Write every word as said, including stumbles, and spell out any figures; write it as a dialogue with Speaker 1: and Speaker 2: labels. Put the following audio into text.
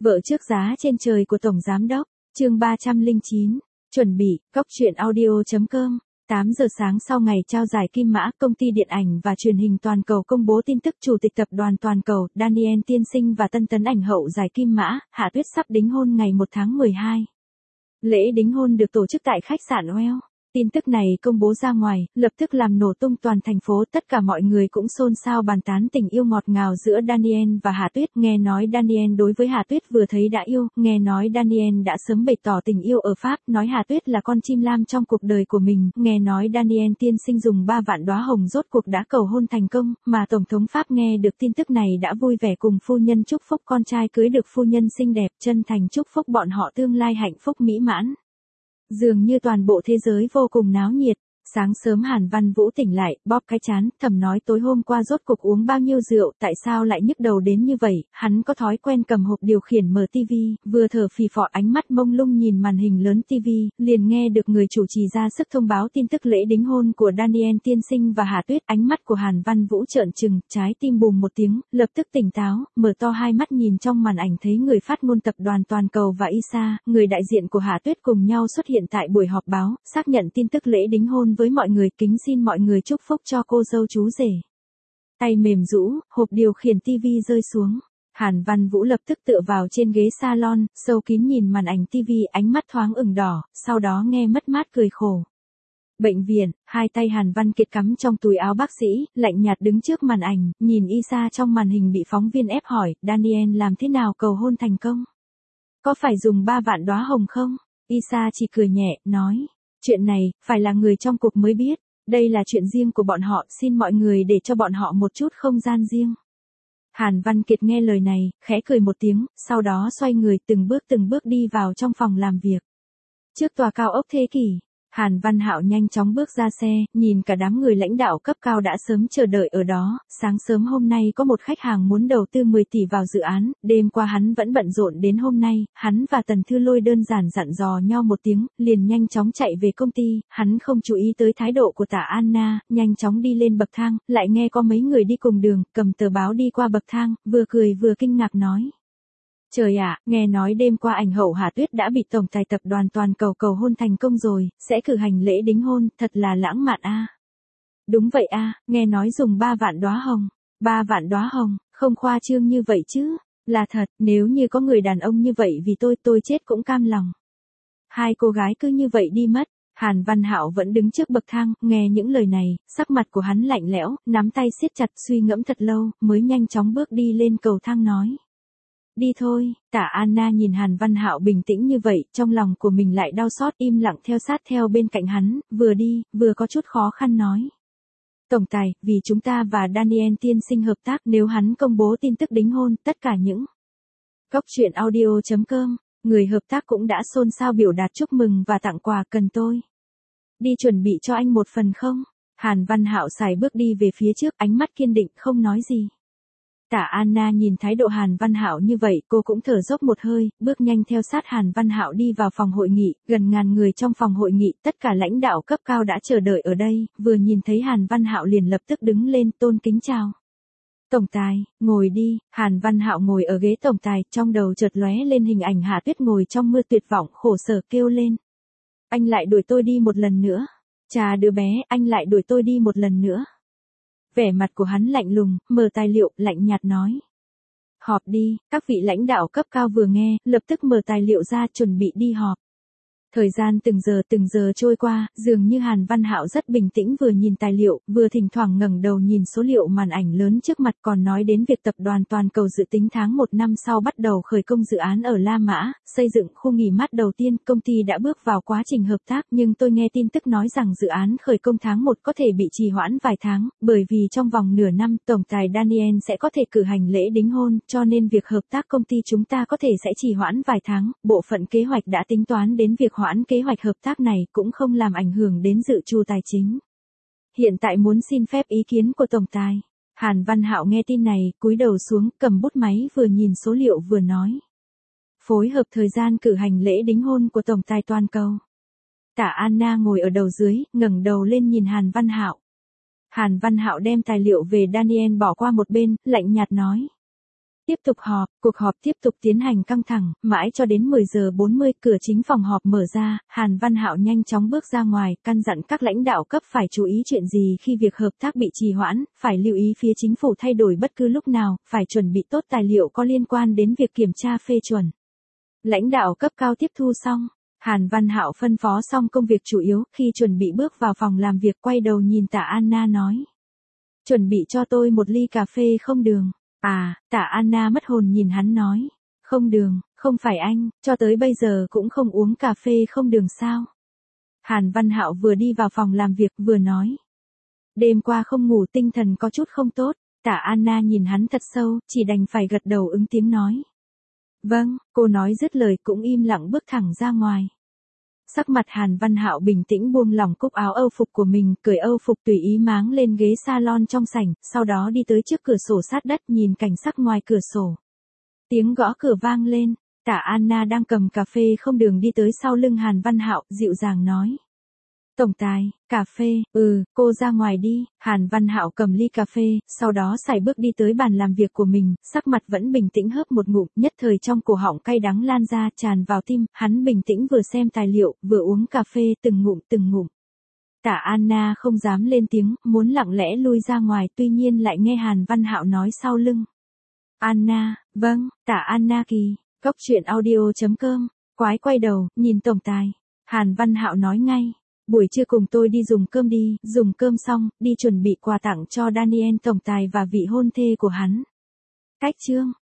Speaker 1: Vợ trước giá trên trời của Tổng Giám đốc, chương ba trăm lẻ chín, chuẩn bị, cóc truyện audio chấm com. tám giờ sáng sau ngày trao giải Kim Mã, công ty điện ảnh và truyền hình toàn cầu công bố tin tức chủ tịch tập đoàn toàn cầu, Daniel Tiên Sinh và tân tấn ảnh hậu giải Kim Mã, Hạ Tuyết sắp đính hôn ngày một tháng mười hai. Lễ đính hôn được tổ chức tại khách sạn Well. Tin tức này công bố ra ngoài, lập tức làm nổ tung toàn thành phố, tất cả mọi người cũng xôn xao bàn tán tình yêu ngọt ngào giữa Daniel và Hạ Tuyết. Nghe nói Daniel đối với Hạ Tuyết vừa thấy đã yêu, nghe nói Daniel đã sớm bày tỏ tình yêu ở Pháp, nói Hạ Tuyết là con chim lam trong cuộc đời của mình, nghe nói Daniel Tiên Sinh dùng ba vạn đóa hồng rốt cuộc đã cầu hôn thành công, mà Tổng thống Pháp nghe được tin tức này đã vui vẻ cùng phu nhân chúc phúc con trai cưới được phu nhân xinh đẹp, chân thành chúc phúc bọn họ tương lai hạnh phúc mỹ mãn. Dường như toàn bộ thế giới vô cùng náo nhiệt. Sáng sớm Hàn Văn Vũ tỉnh lại, bóp cái chán, thầm nói tối hôm qua rốt cuộc uống bao nhiêu rượu, tại sao lại nhức đầu đến như vậy. Hắn có thói quen cầm hộp điều khiển mở tivi, vừa thở phì phò ánh mắt mông lung nhìn màn hình lớn tivi, liền nghe được người chủ trì ra sức thông báo tin tức lễ đính hôn của Daniel Tiên Sinh và Hạ Tuyết. Ánh mắt của Hàn Văn Vũ trợn trừng, trái tim bùm một tiếng, lập tức tỉnh táo, mở to hai mắt nhìn trong màn ảnh thấy người phát ngôn tập đoàn toàn cầu và Isa, người đại diện của Hạ Tuyết cùng nhau xuất hiện tại buổi họp báo, xác nhận tin tức lễ đính hôn với mọi người, kính xin mọi người chúc phúc cho cô dâu chú rể. Tay mềm rũ, hộp điều khiển tivi rơi xuống. Hàn Văn Vũ lập tức tựa vào trên ghế salon, sâu kín nhìn màn ảnh tivi, ánh mắt thoáng ửng đỏ, sau đó nghe mất mát cười khổ. Bệnh viện, hai tay Hàn Văn Kiệt cắm trong túi áo bác sĩ, lạnh nhạt đứng trước màn ảnh, nhìn Isa trong màn hình bị phóng viên ép hỏi, Daniel làm thế nào cầu hôn thành công? Có phải dùng ba vạn đóa hồng không? Isa chỉ cười nhẹ, nói. Chuyện này, phải là người trong cuộc mới biết, đây là chuyện riêng của bọn họ, xin mọi người để cho bọn họ một chút không gian riêng. Hàn Văn Kiệt nghe lời này, khẽ cười một tiếng, sau đó xoay người từng bước từng bước đi vào trong phòng làm việc. Trước tòa cao ốc thế kỷ, Hàn Văn Hạo nhanh chóng bước ra xe, nhìn cả đám người lãnh đạo cấp cao đã sớm chờ đợi ở đó. Sáng sớm hôm nay có một khách hàng muốn đầu tư mười tỷ vào dự án, đêm qua hắn vẫn bận rộn đến hôm nay, hắn và Tần Thư Lôi đơn giản dặn dò nhau một tiếng, liền nhanh chóng chạy về công ty, hắn không chú ý tới thái độ của Tạ Anna, nhanh chóng đi lên bậc thang, lại nghe có mấy người đi cùng đường, cầm tờ báo đi qua bậc thang, vừa cười vừa kinh ngạc nói. Trời ạ, nghe nói đêm qua ảnh hậu Hạ Tuyết đã bị tổng tài tập đoàn toàn cầu cầu hôn thành công rồi, sẽ cử hành lễ đính hôn, thật là lãng mạn a. À. Đúng vậy a, à, nghe nói dùng ba vạn đóa hồng, ba vạn đóa hồng, không khoa trương như vậy chứ, là thật, nếu như có người đàn ông như vậy vì tôi, tôi chết cũng cam lòng. Hai cô gái cứ như vậy đi mất. Hàn Văn Hạo vẫn đứng trước bậc thang, nghe những lời này, sắc mặt của hắn lạnh lẽo, nắm tay siết chặt suy ngẫm thật lâu, mới nhanh chóng bước đi lên cầu thang nói. Đi thôi. Tạ Anna nhìn Hàn Văn Hạo bình tĩnh như vậy, trong lòng của mình lại đau xót, im lặng theo sát theo bên cạnh hắn, vừa đi, vừa có chút khó khăn nói. Tổng tài, vì chúng ta và Daniel Tiên Sinh hợp tác, nếu hắn công bố tin tức đính hôn, tất cả những cóc truyện audio chấm com, người hợp tác cũng đã xôn xao biểu đạt chúc mừng và tặng quà, cần tôi đi chuẩn bị cho anh một phần không? Hàn Văn Hạo sải bước đi về phía trước, ánh mắt kiên định, không nói gì. Tạ Anna nhìn thái độ Hàn Văn Hạo như vậy, cô cũng thở dốc một hơi, bước nhanh theo sát Hàn Văn Hạo đi vào phòng hội nghị, gần ngàn người trong phòng hội nghị, tất cả lãnh đạo cấp cao đã chờ đợi ở đây, vừa nhìn thấy Hàn Văn Hạo liền lập tức đứng lên, tôn kính chào. Tổng tài, ngồi đi. Hàn Văn Hạo ngồi ở ghế tổng tài, trong đầu chợt lóe lên hình ảnh Hạ Tuyết ngồi trong mưa tuyệt vọng, khổ sở kêu lên. Anh lại đuổi tôi đi một lần nữa. Chà đứa bé, anh lại đuổi tôi đi một lần nữa. Vẻ mặt của hắn lạnh lùng, mở tài liệu, lạnh nhạt nói. Họp đi. Các vị lãnh đạo cấp cao vừa nghe, lập tức mở tài liệu ra, chuẩn bị đi họp. Thời gian từng giờ từng giờ trôi qua, dường như Hàn Văn Hạo rất bình tĩnh, vừa nhìn tài liệu, vừa thỉnh thoảng ngẩng đầu nhìn số liệu màn ảnh lớn trước mặt, còn nói đến việc tập đoàn toàn cầu dự tính tháng một năm sau bắt đầu khởi công dự án ở La Mã, xây dựng khu nghỉ mát đầu tiên, công ty đã bước vào quá trình hợp tác, nhưng tôi nghe tin tức nói rằng dự án khởi công tháng một có thể bị trì hoãn vài tháng, bởi vì trong vòng nửa năm, tổng tài Daniel sẽ có thể cử hành lễ đính hôn, cho nên việc hợp tác công ty chúng ta có thể sẽ trì hoãn vài tháng, bộ phận kế hoạch đã tính toán đến việc hoãn kế hoạch hợp tác này, cũng không làm ảnh hưởng đến dự trù tài chính. Hiện tại muốn xin phép ý kiến của tổng tài. Hàn Văn Hạo nghe tin này, cúi đầu xuống, cầm bút máy vừa nhìn số liệu vừa nói. Phối hợp thời gian cử hành lễ đính hôn của tổng tài toàn cầu. Tạ Anna ngồi ở đầu dưới, ngẩng đầu lên nhìn Hàn Văn Hạo. Hàn Văn Hạo đem tài liệu về Daniel bỏ qua một bên, lạnh nhạt nói. tiếp tục họp, cuộc họp tiếp tục tiến hành căng thẳng, mãi cho đến mười giờ bốn mươi, cửa chính phòng họp mở ra, Hàn Văn Hạo nhanh chóng bước ra ngoài, căn dặn các lãnh đạo cấp phải chú ý chuyện gì khi việc hợp tác bị trì hoãn, phải lưu ý phía chính phủ thay đổi bất cứ lúc nào, phải chuẩn bị tốt tài liệu có liên quan đến việc kiểm tra phê chuẩn. Lãnh đạo cấp cao tiếp thu xong, Hàn Văn Hạo phân phó xong công việc chủ yếu, khi chuẩn bị bước vào phòng làm việc quay đầu nhìn Tạ Anna nói. Chuẩn bị cho tôi một ly cà phê không đường. À, Tạ Anna mất hồn nhìn hắn nói. Không đường, không phải anh, cho tới bây giờ cũng không uống cà phê không đường sao. Hàn Văn Hạo vừa đi vào phòng làm việc vừa nói. Đêm qua không ngủ tinh thần có chút không tốt, Tạ Anna nhìn hắn thật sâu, chỉ đành phải gật đầu ứng tiếng nói. Vâng, cô nói dứt lời cũng im lặng bước thẳng ra ngoài. Sắc mặt Hàn Văn Hạo bình tĩnh buông lỏng cúc áo âu phục của mình, cởi âu phục tùy ý máng lên ghế salon trong sảnh, sau đó đi tới trước cửa sổ sát đất nhìn cảnh sắc ngoài cửa sổ. Tiếng gõ cửa vang lên, Tạ Anna đang cầm cà phê không đường đi tới sau lưng Hàn Văn Hạo, dịu dàng nói. Tổng tài, cà phê, ừ, cô ra ngoài đi, Hàn Văn Hạo cầm ly cà phê, sau đó sải bước đi tới bàn làm việc của mình, sắc mặt vẫn bình tĩnh hớp một ngụm, nhất thời trong cổ họng cay đắng lan ra tràn vào tim, hắn bình tĩnh vừa xem tài liệu, vừa uống cà phê từng ngụm từng ngụm. Tạ Anna không dám lên tiếng, muốn lặng lẽ lui ra ngoài, tuy nhiên lại nghe Hàn Văn Hạo nói sau lưng. Anna, vâng, Tạ Anna Kỳ, Cốc truyện audio chấm com, quái quay đầu, nhìn tổng tài, Hàn Văn Hạo nói ngay. Buổi trưa cùng tôi đi dùng cơm đi, dùng cơm xong, đi chuẩn bị quà tặng cho Daniel tổng tài và vị hôn thê của hắn. Cách chương.